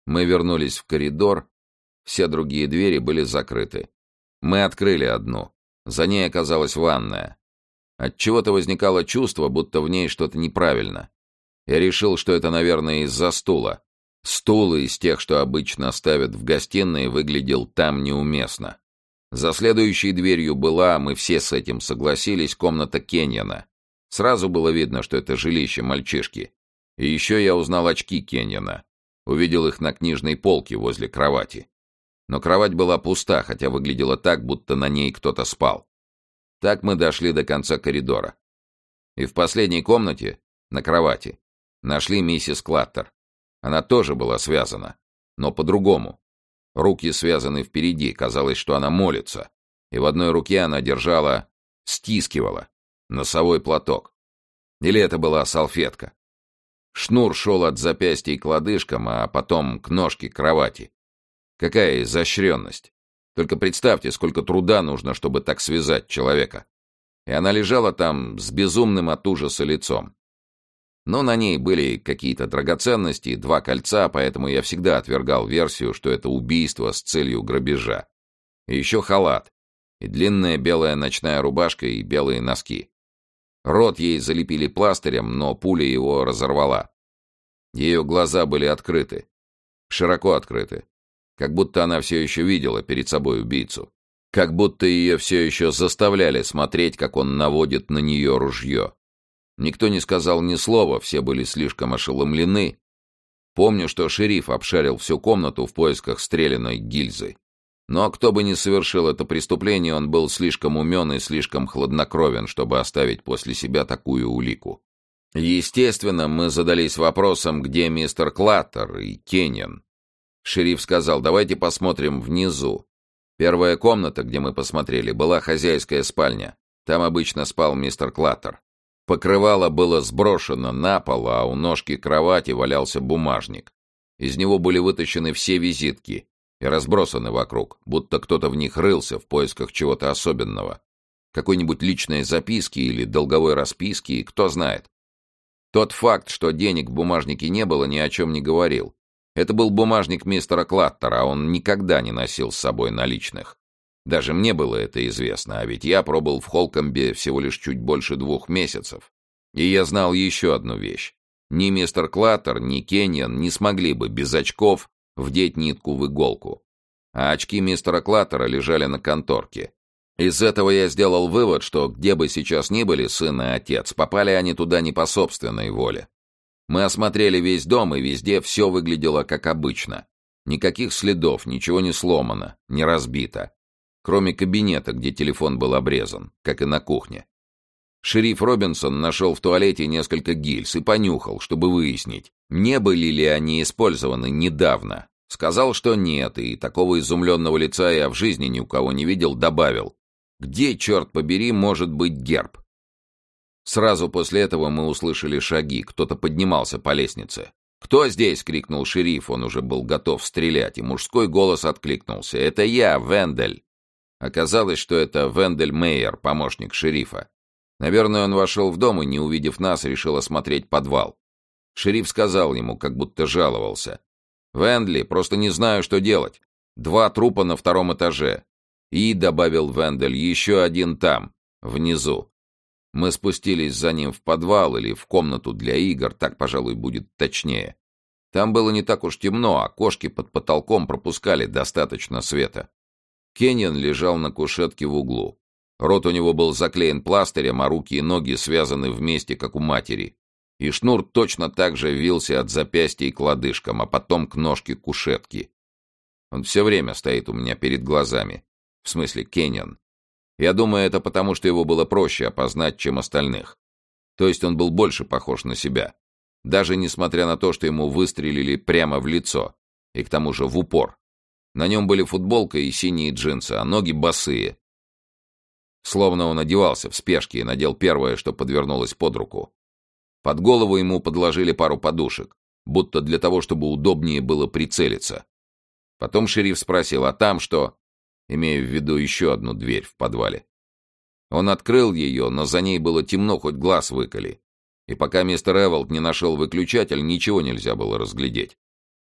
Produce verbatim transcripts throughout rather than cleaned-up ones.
Мы вернулись в коридор. Все другие двери были закрыты. Мы открыли одну. За ней оказалась ванная. Отчего-то возникало чувство, будто в ней что-то неправильно. Я решил, что это, наверное, из-за стула. Стул из тех, что обычно ставят в гостиной, выглядел там неуместно. За следующей дверью была, мы все с этим согласились, комната Кеньяна. Сразу было видно, что это жилище мальчишки. И еще я узнал очки Кеньяна. Увидел их на книжной полке возле кровати. Но кровать была пуста, хотя выглядела так, будто на ней кто-то спал. Так мы дошли до конца коридора. И в последней комнате, на кровати, нашли миссис Клаттер. Она тоже была связана, но по-другому. Руки связаны впереди, казалось, что она молится. И в одной руке она держала, стискивала, носовой платок. Или это была салфетка. Шнур шел от запястья к лодыжкам, а потом к ножке кровати. Какая изощренность! Только представьте, сколько труда нужно, чтобы так связать человека. И она лежала там с безумным от ужаса лицом. Но на ней были какие-то драгоценности и два кольца, поэтому я всегда отвергал версию, что это убийство с целью грабежа. И еще халат, и длинная белая ночная рубашка, и белые носки. Рот ей залепили пластырем, но пуля его разорвала. Ее глаза были открыты, широко открыты, как будто она все еще видела перед собой убийцу. Как будто ее все еще заставляли смотреть, как он наводит на нее ружье. Никто не сказал ни слова, все были слишком ошеломлены. Помню, что шериф обшарил всю комнату в поисках стрелянной гильзы. Но кто бы ни совершил это преступление, он был слишком умен и слишком хладнокровен, чтобы оставить после себя такую улику. Естественно, мы задались вопросом, где мистер Клаттер и Кеньян. Шериф сказал: давайте посмотрим внизу. Первая комната, где мы посмотрели, была хозяйская спальня. Там обычно спал мистер Клаттер. Покрывало было сброшено на пол, а у ножки кровати валялся бумажник. Из него были вытащены все визитки и разбросаны вокруг, будто кто-то в них рылся в поисках чего-то особенного. Какой-нибудь личной записки или долговой расписки, кто знает. Тот факт, что денег в бумажнике не было, ни о чем не говорил. Это был бумажник мистера Клаттера, а он никогда не носил с собой наличных. Даже мне было это известно, а ведь я пробыл в Холкомбе всего лишь чуть больше двух месяцев. И я знал еще одну вещь. Ни мистер Клаттер, ни Кеньян не смогли бы без очков вдеть нитку в иголку. А очки мистера Клаттера лежали на конторке. Из этого я сделал вывод, что где бы сейчас ни были сын и отец, попали они туда не по собственной воле. Мы осмотрели весь дом, и везде все выглядело как обычно. Никаких следов, ничего не сломано, не разбито. Кроме кабинета, где телефон был обрезан, как и на кухне. Шериф Робинсон нашел в туалете несколько гильз и понюхал, чтобы выяснить, не были ли они использованы недавно. Сказал, что нет, и такого изумленного лица я в жизни ни у кого не видел, добавил: где, черт побери, может быть герб? Сразу после этого мы услышали шаги, кто-то поднимался по лестнице. «Кто здесь?» — крикнул шериф, он уже был готов стрелять, и мужской голос откликнулся: «Это я, Вендель». Оказалось, что это Вендель Мейер, помощник шерифа. Наверное, он вошел в дом и, не увидев нас, решил осмотреть подвал. Шериф сказал ему, как будто жаловался: «Вендли, просто не знаю, что делать. Два трупа на втором этаже». И, добавил Вендель, еще один там, внизу. Мы спустились за ним в подвал или в комнату для игр, так, пожалуй, будет точнее. Там было не так уж темно, а окошки под потолком пропускали достаточно света. Кеньян лежал на кушетке в углу. Рот у него был заклеен пластырем, а руки и ноги связаны вместе, как у матери. И шнур точно так же вился от запястья к лодыжкам, а потом к ножке кушетки. Он все время стоит у меня перед глазами. В смысле, Кеньян. Я думаю, это потому, что его было проще опознать, чем остальных. То есть он был больше похож на себя. Даже несмотря на то, что ему выстрелили прямо в лицо. И к тому же в упор. На нем были футболка и синие джинсы, а ноги босые. Словно он одевался в спешке и надел первое, что подвернулось под руку. Под голову ему подложили пару подушек, будто для того, чтобы удобнее было прицелиться. Потом шериф спросил: «А там что?» Имея в виду еще одну дверь в подвале. Он открыл ее, но за ней было темно, хоть глаз выколи. И пока мистер Эволд не нашел выключатель, ничего нельзя было разглядеть.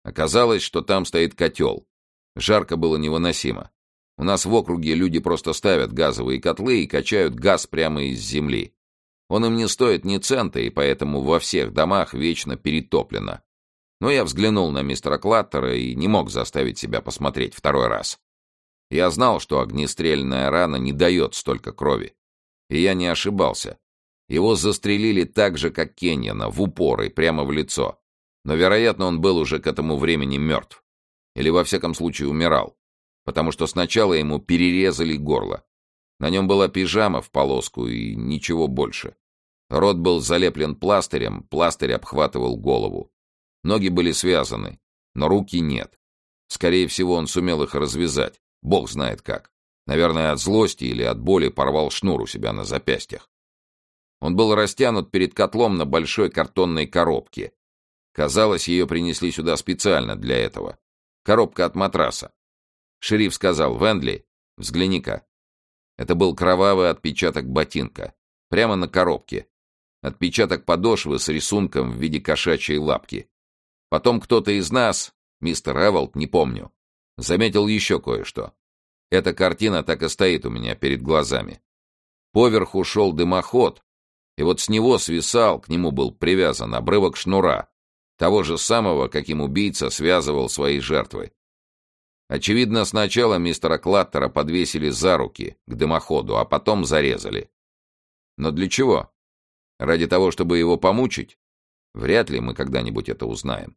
Оказалось, что там стоит котел. Жарко было невыносимо. У нас в округе люди просто ставят газовые котлы и качают газ прямо из земли. Он им не стоит ни цента, и поэтому во всех домах вечно перетоплено. Но я взглянул на мистера Клаттера и не мог заставить себя посмотреть второй раз. Я знал, что огнестрельная рана не дает столько крови. И я не ошибался. Его застрелили так же, как Кеньяна, в упор и прямо в лицо. Но, вероятно, он был уже к этому времени мертв. Или, во всяком случае, умирал. Потому что сначала ему перерезали горло. На нем была пижама в полоску и ничего больше. Рот был залеплен пластырем, пластырь обхватывал голову. Ноги были связаны, но руки нет. Скорее всего, он сумел их развязать. Бог знает как. Наверное, от злости или от боли порвал шнур у себя на запястьях. Он был растянут перед котлом на большой картонной коробке. Казалось, ее принесли сюда специально для этого. Коробка от матраса. Шериф сказал: «Вендли, взгляни-ка». Это был кровавый отпечаток ботинка. Прямо на коробке. Отпечаток подошвы с рисунком в виде кошачьей лапки. Потом кто-то из нас, мистер Эволд, не помню, заметил еще кое-что. Эта картина так и стоит у меня перед глазами. Поверху шел дымоход, и вот с него свисал, к нему был привязан обрывок шнура, того же самого, каким убийца связывал свои жертвы. Очевидно, сначала мистера Клаттера подвесили за руки к дымоходу, а потом зарезали. Но для чего? Ради того, чтобы его помучить? Вряд ли мы когда-нибудь это узнаем.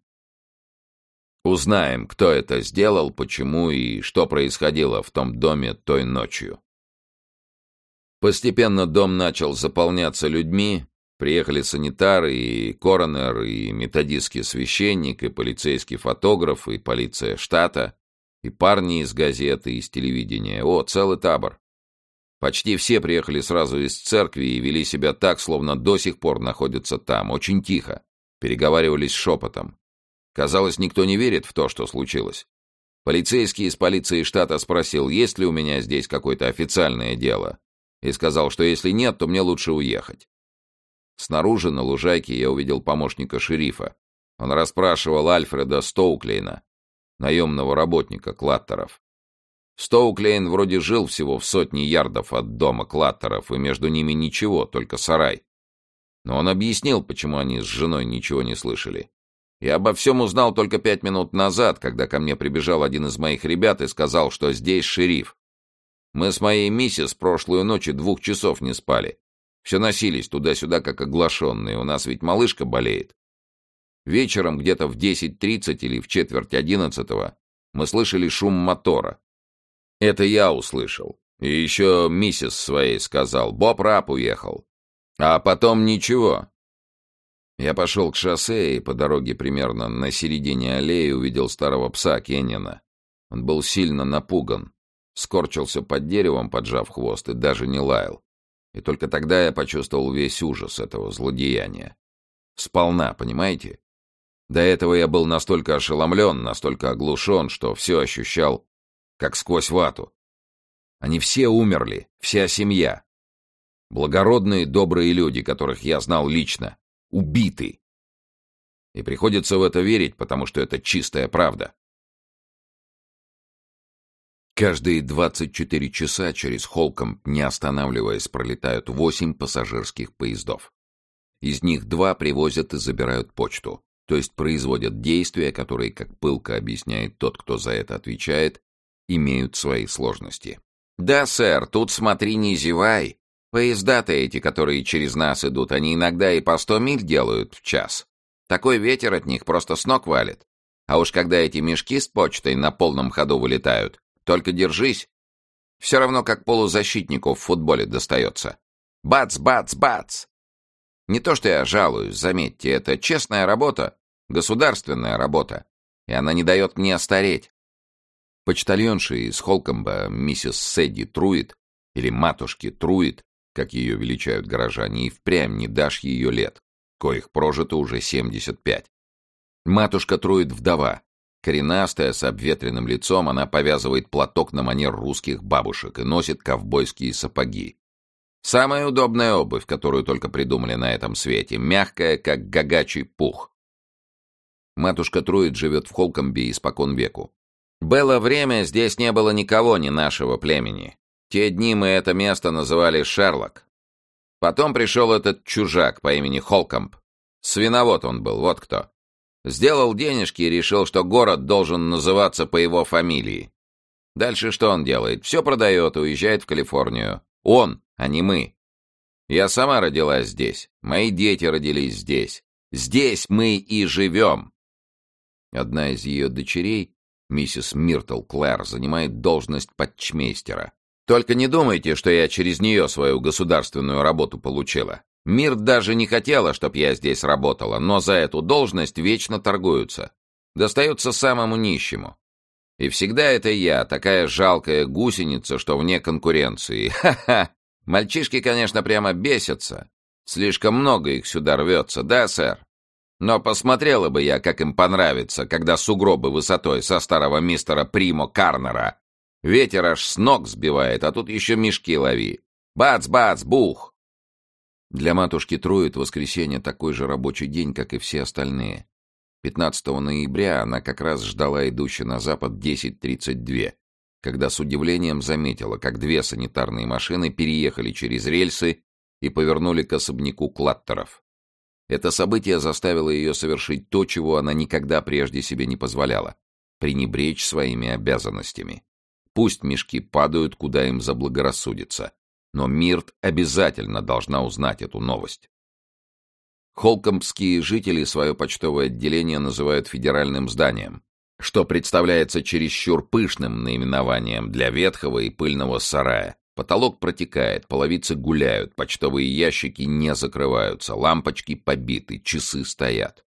Узнаем, кто это сделал, почему и что происходило в том доме той ночью. Постепенно дом начал заполняться людьми. Приехали санитары, и коронер, и методистский священник, и полицейский фотограф, и полиция штата, и парни из газеты, из телевидения. О, целый табор. Почти все приехали сразу из церкви и вели себя так, словно до сих пор находятся там, очень тихо, переговаривались шепотом. Казалось, никто не верит в то, что случилось. Полицейский из полиции штата спросил, есть ли у меня здесь какое-то официальное дело, и сказал, что если нет, то мне лучше уехать. Снаружи, на лужайке, я увидел помощника шерифа. Он расспрашивал Альфреда Стоуклейна, наемного работника Клаттеров. Стоуклейн вроде жил всего в сотне ярдов от дома Клаттеров, и между ними ничего, только сарай. Но он объяснил, почему они с женой ничего не слышали. Я обо всем узнал только пять минут назад, когда ко мне прибежал один из моих ребят и сказал, что здесь шериф. Мы с моей миссис прошлую ночь и двух часов не спали. Все носились туда-сюда, как оглашенные. У нас ведь малышка болеет. Вечером, где-то в десять тридцать или в четверть одиннадцатого, мы слышали шум мотора. Это я услышал. И еще миссис своей сказал: «Боб Рап уехал». А потом ничего. Я пошел к шоссе и по дороге примерно на середине аллеи увидел старого пса Кеннина. Он был сильно напуган. Скорчился под деревом, поджав хвост, и даже не лаял. И только тогда я почувствовал весь ужас этого злодеяния. Сполна, понимаете? До этого я был настолько ошеломлен, настолько оглушен, что все ощущал, как сквозь вату. Они все умерли, вся семья. Благородные, добрые люди, которых я знал лично, убиты. И приходится в это верить, потому что это чистая правда. Каждые двадцать четыре часа через Холкомб, не останавливаясь, пролетают восемь пассажирских поездов. Из них два привозят и забирают почту, то есть производят действия, которые, как пылко объясняет тот, кто за это отвечает, имеют свои сложности. «Да, сэр, тут смотри, не зевай. Поезда-то эти, которые через нас идут, они иногда и по сто миль делают в час. Такой ветер от них просто с ног валит. А уж когда эти мешки с почтой на полном ходу вылетают, только держись. Все равно как полузащитнику в футболе достается. Бац, бац, бац. Не то что я жалуюсь, заметьте, это честная работа, государственная работа, и она не дает мне стареть». Почтальонша из Холкомба, миссис Сэдди Труит, или матушки Труит, как ее величают горожане, и впрямь не дашь ее лет, коих прожито уже семьдесят пять. Матушка Труит вдова. Коренастая, с обветренным лицом, она повязывает платок на манер русских бабушек и носит ковбойские сапоги. Самая удобная обувь, которую только придумали на этом свете, мягкая, как гагачий пух. Матушка Труит живет в Холкомбе испокон веку. Было время, здесь не было никого, не нашего племени. Те дни мы это место называли Шерлок. Потом пришел этот чужак по имени Холкомб. Свиновод он был, вот кто. Сделал денежки и решил, что город должен называться по его фамилии. Дальше что он делает? Все продает, уезжает в Калифорнию. Он, а не мы. Я сама родилась здесь. Мои дети родились здесь. Здесь мы и живем. Одна из ее дочерей, миссис Миртл Клэр, занимает должность почмейстера. Только не думайте, что я через нее свою государственную работу получила. Мирт даже не хотела, чтоб я здесь работала, но за эту должность вечно торгуются. Достается самому нищему. И всегда это я, такая жалкая гусеница, что вне конкуренции. Ха-ха! Мальчишки, конечно, прямо бесятся. Слишком много их сюда рвется, да, сэр? Но посмотрела бы я, как им понравится, когда сугробы высотой со старого мистера Примо Карнера. Ветер аж с ног сбивает, а тут еще мешки лови. Бац-бац, бух! Для матушки Труит воскресенье такой же рабочий день, как и все остальные. пятнадцатого ноября она как раз ждала идущей на запад десять тридцать два, когда с удивлением заметила, как две санитарные машины переехали через рельсы и повернули к особняку Клаттеров. Это событие заставило ее совершить то, чего она никогда прежде себе не позволяла — пренебречь своими обязанностями. Пусть мешки падают, куда им заблагорассудится, но Мирт обязательно должна узнать эту новость. Холкомбские жители свое почтовое отделение называют федеральным зданием, что представляется чересчур пышным наименованием для ветхого и пыльного сарая. Потолок протекает, половицы гуляют, почтовые ящики не закрываются, лампочки побиты, часы стоят.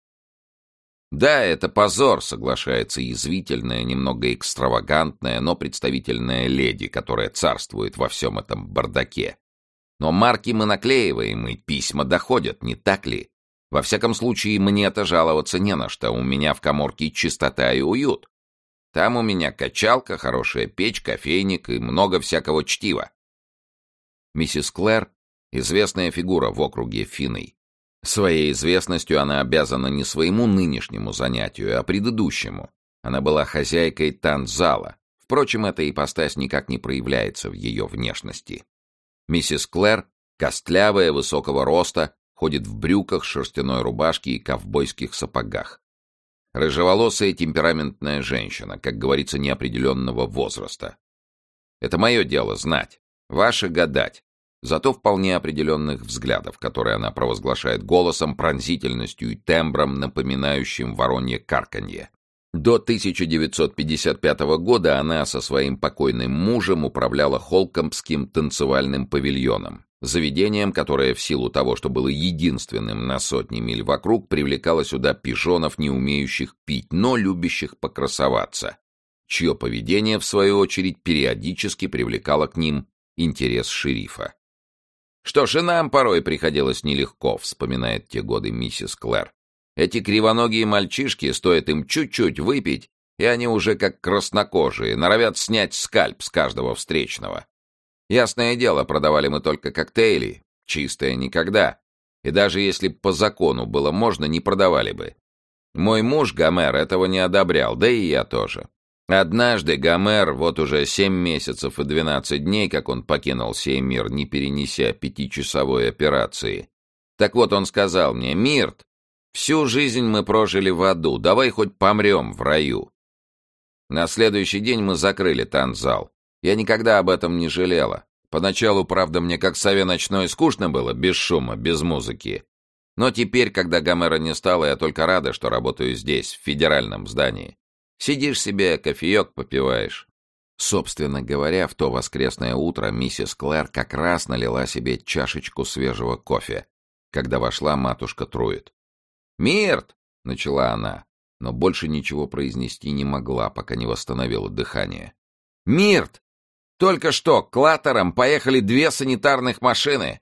Да, это позор, соглашается язвительная, немного экстравагантная, но представительная леди, которая царствует во всем этом бардаке. Но марки мы наклеиваем, и письма доходят, не так ли? Во всяком случае, мне-то жаловаться не на что, у меня в каморке чистота и уют. Там у меня качалка, хорошая печь, кофейник и много всякого чтива. Миссис Клэр — известная фигура в округе Финней. Своей известностью она обязана не своему нынешнему занятию, а предыдущему. Она была хозяйкой танцзала. Впрочем, эта ипостась никак не проявляется в ее внешности. Миссис Клэр, костлявая, высокого роста, ходит в брюках, шерстяной рубашке и ковбойских сапогах. Рыжеволосая темпераментная женщина, как говорится, неопределенного возраста. Это мое дело знать, ваше гадать, зато вполне определенных взглядов, которые она провозглашает голосом, пронзительностью и тембром, напоминающим воронье карканье. До тысяча девятьсот пятьдесят пятого года она со своим покойным мужем управляла Холкомбским танцевальным павильоном, заведением, которое в силу того, что было единственным на сотни миль вокруг, привлекало сюда пижонов, не умеющих пить, но любящих покрасоваться, чье поведение, в свою очередь, периодически привлекало к ним интерес шерифа. «Что ж, и нам порой приходилось нелегко», — вспоминает те годы миссис Клэр. «Эти кривоногие мальчишки, стоит им чуть-чуть выпить, и они уже как краснокожие, норовят снять скальп с каждого встречного. Ясное дело, продавали мы только коктейли, чистое никогда, и даже если б по закону было можно, не продавали бы. Мой муж, Гомер, этого не одобрял, да и я тоже. Однажды Гомер, вот уже семь месяцев и двенадцать дней, как он покинул сей мир, не перенеся пятичасовой операции. Так вот он сказал мне: «Мирт, всю жизнь мы прожили в аду, давай хоть помрем в раю». На следующий день мы закрыли танцзал. Я никогда об этом не жалела. Поначалу, правда, мне как сове ночной скучно было, без шума, без музыки. Но теперь, когда Гомера не стало, я только рада, что работаю здесь, в федеральном здании. Сидишь себе, кофеек попиваешь. Собственно говоря, в то воскресное утро миссис Клэр как раз налила себе чашечку свежего кофе, когда вошла матушка Труит. «Мирт!» — начала она, но больше ничего произнести не могла, пока не восстановила дыхание. «Мирт! Только что к Клаттерам поехали две санитарных машины.